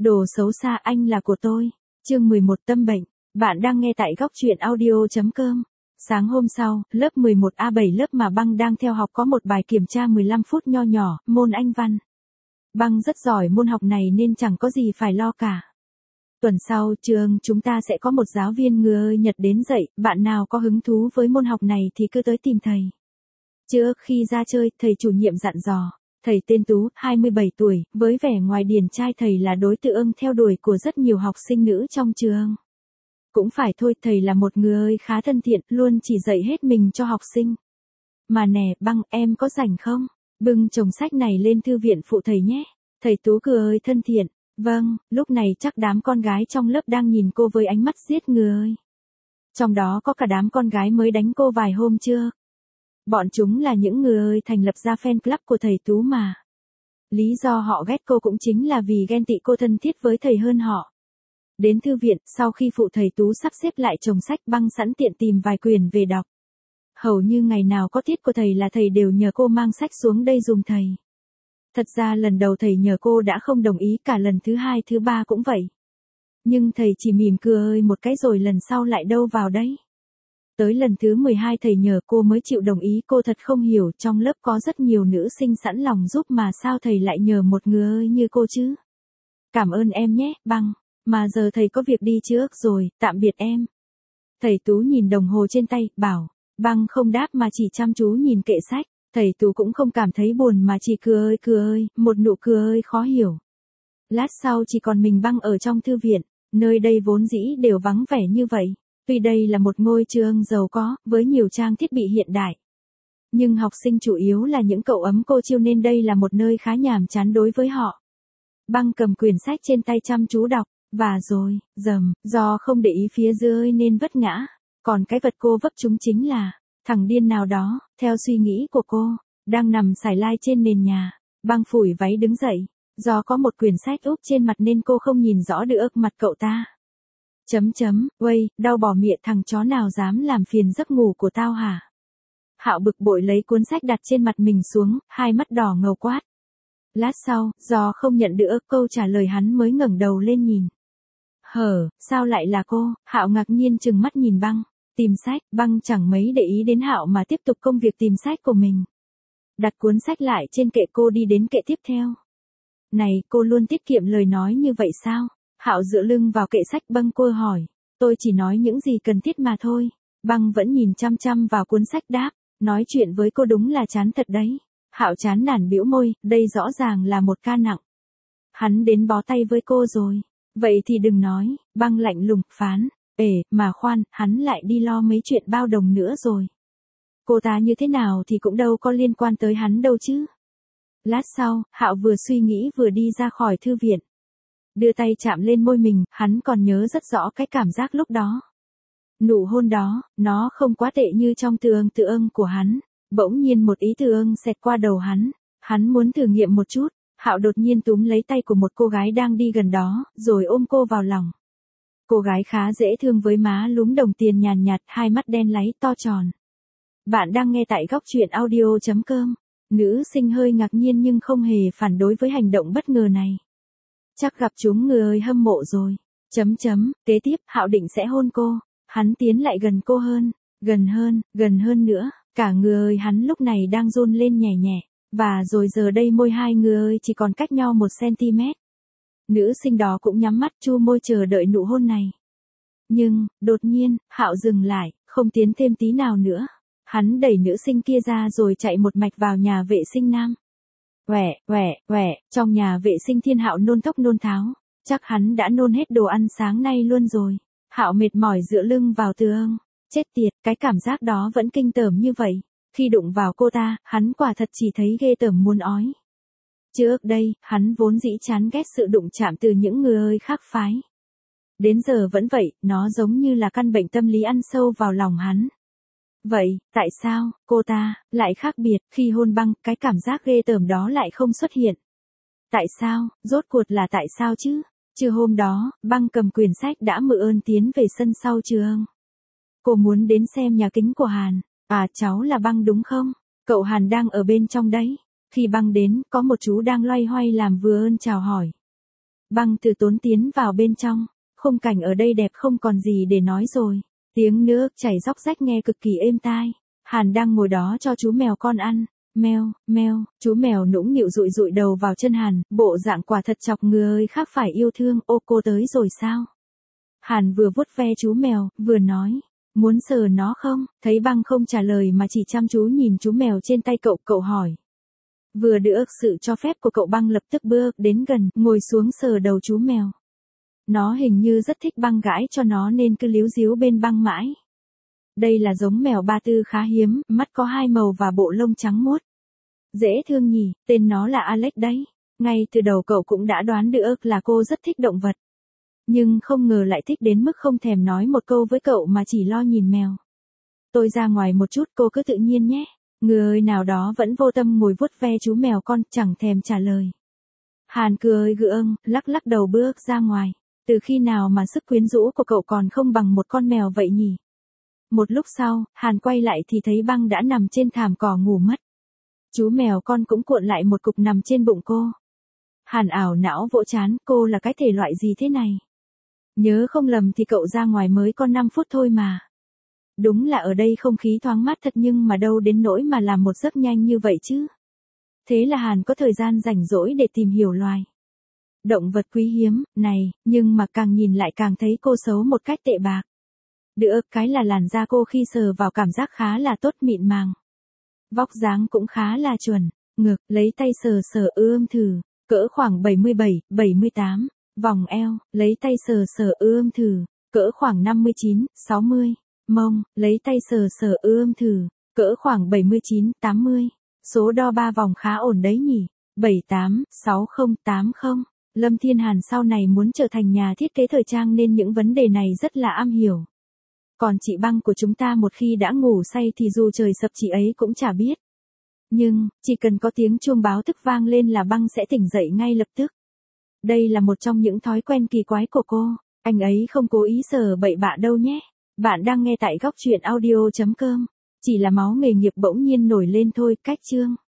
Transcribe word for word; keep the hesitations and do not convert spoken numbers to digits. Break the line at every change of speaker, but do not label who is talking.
Đồ xấu xa, anh là của tôi. Chương mười một tâm bệnh. Bạn đang nghe tại góc truyện audio.com. Sáng hôm sau, lớp mười một A bảy lớp mà Băng đang theo học có một bài kiểm tra mười lăm phút nho nhỏ, môn Anh văn. Băng rất giỏi môn học này nên chẳng có gì phải lo cả. Tuần sau, trường chúng ta sẽ có một giáo viên người Nhật đến dạy, bạn nào có hứng thú với môn học này thì cứ tới tìm thầy. Trước khi ra chơi, thầy chủ nhiệm dặn dò. Thầy tên Tú, hai mươi bảy tuổi, với vẻ ngoài điển trai thầy là đối tượng theo đuổi của rất nhiều học sinh nữ trong trường. Cũng phải thôi, thầy là một người khá thân thiện, luôn chỉ dạy hết mình cho học sinh. Mà nè, Băng, em có rảnh không? Bưng chồng sách này lên thư viện phụ thầy nhé. Thầy Tú cười thân thiện. Vâng, lúc này chắc đám con gái trong lớp đang nhìn cô với ánh mắt giết người. Trong đó có cả đám con gái mới đánh cô vài hôm trước. Bọn chúng là những người thành lập ra fan club của thầy Tú mà. Lý do họ ghét cô cũng chính là vì ghen tị cô thân thiết với thầy hơn họ. Đến thư viện, sau khi phụ thầy Tú sắp xếp lại chồng sách, Băng sẵn tiện tìm vài quyển về đọc. Hầu như ngày nào có tiết của thầy là thầy đều nhờ cô mang sách xuống đây dùm thầy. Thật ra lần đầu thầy nhờ cô đã không đồng ý, cả lần thứ hai thứ ba cũng vậy. Nhưng thầy chỉ mỉm cười một cái rồi lần sau lại đâu vào đấy. Tới lần thứ mười hai thầy nhờ cô mới chịu đồng ý, cô thật không hiểu, trong lớp có rất nhiều nữ sinh sẵn lòng giúp mà sao thầy lại nhờ một người như cô chứ. Cảm ơn em nhé, Băng, mà giờ thầy có việc đi trước rồi, tạm biệt em. Thầy Tú nhìn đồng hồ trên tay, bảo. Băng không đáp mà chỉ chăm chú nhìn kệ sách. Thầy Tú cũng không cảm thấy buồn mà chỉ cười cười, một nụ cười khó hiểu. Lát sau chỉ còn mình Băng ở trong thư viện, nơi đây vốn dĩ đều vắng vẻ như vậy. Tuy đây là một ngôi trường giàu có, với nhiều trang thiết bị hiện đại. Nhưng học sinh chủ yếu là những cậu ấm cô chiêu nên đây là một nơi khá nhàm chán đối với họ. Băng cầm quyển sách trên tay chăm chú đọc, và rồi, dầm, do không để ý phía dưới nên vấp ngã. Còn cái vật cô vấp chúng chính là, thằng điên nào đó, theo suy nghĩ của cô, đang nằm sải lai trên nền nhà. Băng phủi váy đứng dậy, do có một quyển sách úp trên mặt nên cô không nhìn rõ được mặt cậu ta. Chấm chấm, uây, đau bỏ miệng, thằng chó nào dám làm phiền giấc ngủ của tao hả? Hạo bực bội lấy cuốn sách đặt trên mặt mình xuống, hai mắt đỏ ngầu quát. Lát sau, do không nhận được câu trả lời hắn mới ngẩng đầu lên nhìn. Hở, sao lại là cô? Hạo ngạc nhiên trừng mắt nhìn Băng. Tìm sách, Băng chẳng mấy để ý đến Hạo mà tiếp tục công việc tìm sách của mình. Đặt cuốn sách lại trên kệ, cô đi đến kệ tiếp theo. Này, cô luôn tiết kiệm lời nói như vậy sao? Hạo dựa lưng vào kệ sách, Băng cô hỏi. Tôi chỉ nói những gì cần thiết mà thôi. Băng vẫn nhìn chăm chăm vào cuốn sách đáp. Nói chuyện với cô đúng là chán thật đấy. Hạo chán nản bĩu môi, đây rõ ràng là một ca nặng. Hắn đến bó tay với cô rồi. Vậy thì đừng nói, Băng lạnh lùng phán. Ê, mà khoan, hắn lại đi lo mấy chuyện bao đồng nữa rồi. Cô ta như thế nào thì cũng đâu có liên quan tới hắn đâu chứ. Lát sau, Hạo vừa suy nghĩ vừa đi ra khỏi thư viện. Đưa tay chạm lên môi mình, hắn còn nhớ rất rõ cái cảm giác lúc đó. Nụ hôn đó, nó không quá tệ như trong tưởng tượng của hắn. Bỗng nhiên một ý tưởng xẹt qua đầu hắn. Hắn muốn thử nghiệm một chút. Hạo đột nhiên túm lấy tay của một cô gái đang đi gần đó, rồi ôm cô vào lòng. Cô gái khá dễ thương với má lúm đồng tiền nhàn nhạt, hai mắt đen láy to tròn. Bạn đang nghe tại góc truyện audio.com. Nữ sinh hơi ngạc nhiên nhưng không hề phản đối với hành động bất ngờ này. Chắc gặp chúng người hâm mộ rồi. Chấm chấm, kế tiếp, Hạo định sẽ hôn cô. Hắn tiến lại gần cô hơn, gần hơn, gần hơn nữa. Cả người hắn lúc này đang run lên nhẹ nhẹ. Và rồi giờ đây môi hai người chỉ còn cách nhau một xăng-ti-mét. Nữ sinh đó cũng nhắm mắt chu môi chờ đợi nụ hôn này. Nhưng, đột nhiên, Hạo dừng lại, không tiến thêm tí nào nữa. Hắn đẩy nữ sinh kia ra rồi chạy một mạch vào nhà vệ sinh nam. Quẻ, quẻ, quẻ, trong nhà vệ sinh Thiên Hạo nôn thốc nôn tháo. Chắc hắn đã nôn hết đồ ăn sáng nay luôn rồi. Hạo mệt mỏi dựa lưng vào tường. Chết tiệt, cái cảm giác đó vẫn kinh tởm như vậy. Khi đụng vào cô ta, hắn quả thật chỉ thấy ghê tởm muốn ói. Trước đây, hắn vốn dĩ chán ghét sự đụng chạm từ những người khác phái. Đến giờ vẫn vậy, nó giống như là căn bệnh tâm lý ăn sâu vào lòng hắn. Vậy, tại sao, cô ta, lại khác biệt, khi hôn Băng, cái cảm giác ghê tởm đó lại không xuất hiện? Tại sao, rốt cuộc là tại sao chứ? Trưa hôm đó, Băng cầm quyển sách đã mượn tiến về sân sau trường. Cô muốn đến xem nhà kính của Hàn. À, cháu là Băng đúng không? Cậu Hàn đang ở bên trong đấy. Khi Băng đến, có một chú đang loay hoay làm vườn chào hỏi. Băng từ tốn tiến vào bên trong, khung cảnh ở đây đẹp không còn gì để nói rồi. Tiếng nước chảy róc rách nghe cực kỳ êm tai. Hàn đang ngồi đó cho chú mèo con ăn. Meo, meo, chú mèo nũng nịu dụi dụi đầu vào chân Hàn, bộ dạng quả thật chọc người khác phải yêu thương. Ô, cô tới rồi sao? Hàn vừa vuốt ve chú mèo, vừa nói, muốn sờ nó không? Thấy Băng không trả lời mà chỉ chăm chú nhìn chú mèo trên tay cậu, cậu hỏi. Vừa được sự cho phép của cậu, Băng lập tức bước đến gần, ngồi xuống sờ đầu chú mèo. Nó hình như rất thích Băng gãi cho nó nên cứ líu díu bên Băng mãi. Đây là giống mèo Ba Tư khá hiếm, mắt có hai màu và bộ lông trắng muốt. Dễ thương nhỉ, tên nó là Alex đấy. Ngay từ đầu cậu cũng đã đoán được là cô rất thích động vật. Nhưng không ngờ lại thích đến mức không thèm nói một câu với cậu mà chỉ lo nhìn mèo. Tôi ra ngoài một chút, cô cứ tự nhiên nhé. Người nào đó vẫn vô tâm ngồi vuốt ve chú mèo con, chẳng thèm trả lời. Hàn cười gượng, lắc lắc đầu bước ra ngoài. Từ khi nào mà sức quyến rũ của cậu còn không bằng một con mèo vậy nhỉ? Một lúc sau, Hàn quay lại thì thấy Băng đã nằm trên thảm cỏ ngủ mất. Chú mèo con cũng cuộn lại một cục nằm trên bụng cô. Hàn ảo não vỗ chán, cô là cái thể loại gì thế này? Nhớ không lầm thì cậu ra ngoài mới có năm phút thôi mà. Đúng là ở đây không khí thoáng mát thật nhưng mà đâu đến nỗi mà làm một giấc nhanh như vậy chứ. Thế là Hàn có thời gian rảnh rỗi để tìm hiểu loài động vật quý hiếm này, nhưng mà càng nhìn lại càng thấy cô xấu một cách tệ bạc. Được cái là làn da cô khi sờ vào cảm giác khá là tốt, mịn màng. Vóc dáng cũng khá là chuẩn, ngực, lấy tay sờ sờ ươm thử, cỡ khoảng bảy mươi bảy, bảy mươi tám, vòng eo, lấy tay sờ sờ ươm thử, cỡ khoảng năm mươi chín, sáu mươi, mông, lấy tay sờ sờ ươm thử, cỡ khoảng bảy mươi chín, tám mươi. Số đo ba vòng khá ổn đấy nhỉ, bảy tám, sáu không, tám không. Lâm Thiên Hàn sau này muốn trở thành nhà thiết kế thời trang nên những vấn đề này rất là am hiểu. Còn chị Băng của chúng ta một khi đã ngủ say thì dù trời sập chị ấy cũng chả biết. Nhưng, chỉ cần có tiếng chuông báo thức vang lên là Băng sẽ tỉnh dậy ngay lập tức. Đây là một trong những thói quen kỳ quái của cô. Anh ấy không cố ý sờ bậy bạ đâu nhé. Bạn đang nghe tại góc truyện audio chấm com. Chỉ là máu nghề nghiệp bỗng nhiên nổi lên thôi. Cách chương.